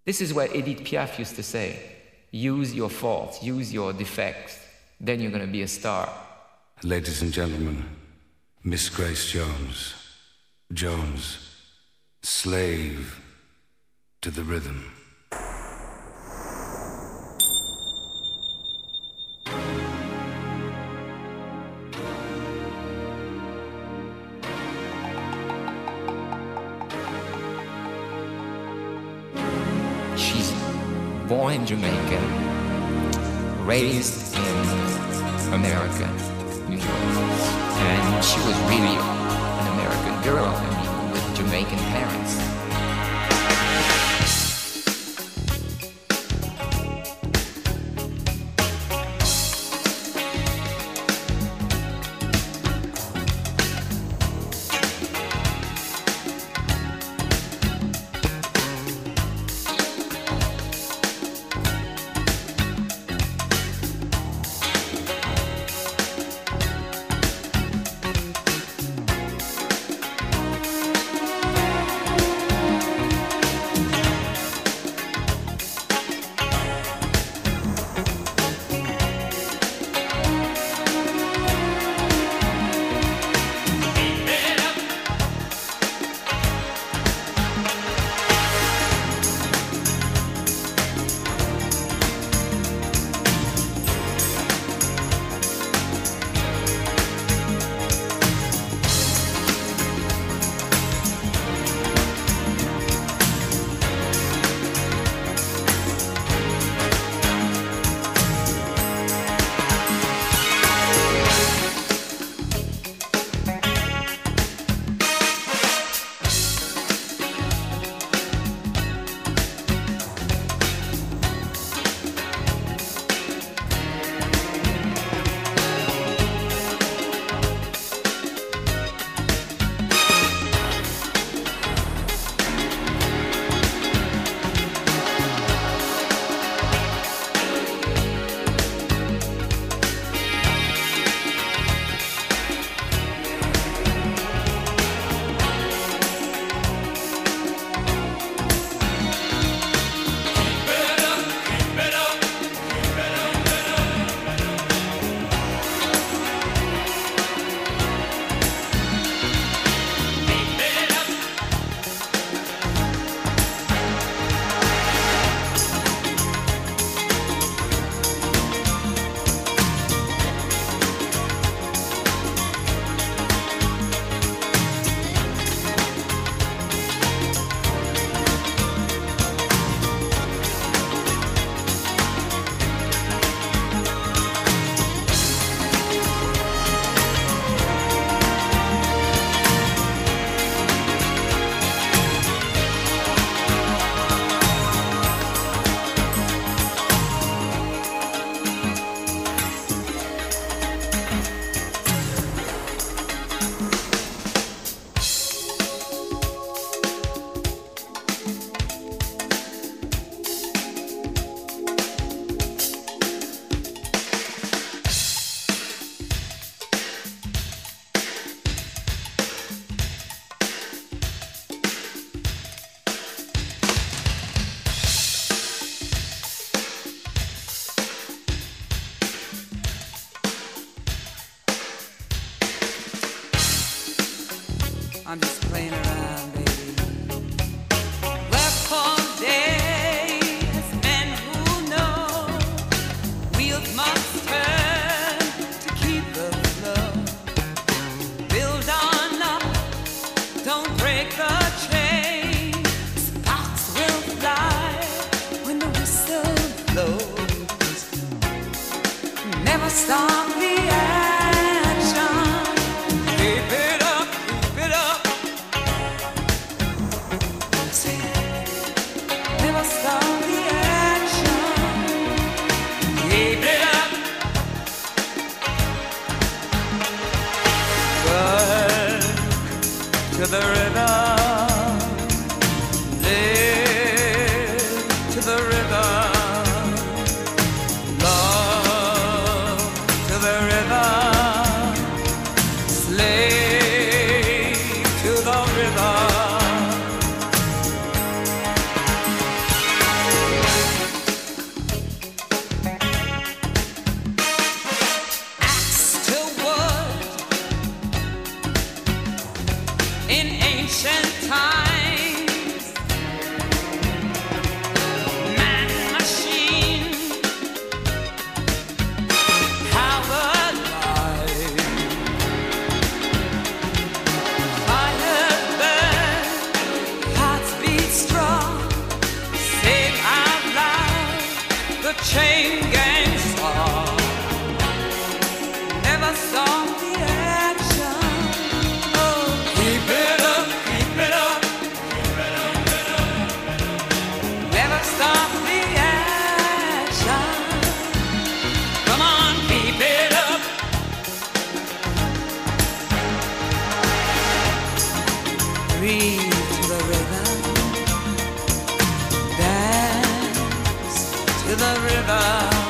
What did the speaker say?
This is what Edith Piaf used to say. Use your faults, use your defects, then you're going to be a star. Ladies and gentlemen, Miss Grace Jones. Jones, slave to the rhythm. She's born Jamaican, raised in America, New York, and she was really an American girl, I mean, with Jamaican parents. I'm just playing around, baby. Wherefore days, men who know wheels must turn to keep the flow. Build on up, don't break the chain. Sparks will fly when the whistle blows. Never stop the action. Keep it up, keep it up. Never stop the action. Keep it up. Work to the rhythm. Live to the rhythm. Love to the rhythm. Slave to the rhythm. the chain gang star. Never stop the action. Oh, keep it up, keep it up, keep it up, keep it up. Never stop the action. Come on, keep it up. Breathe to the rhythm. Dance to the river.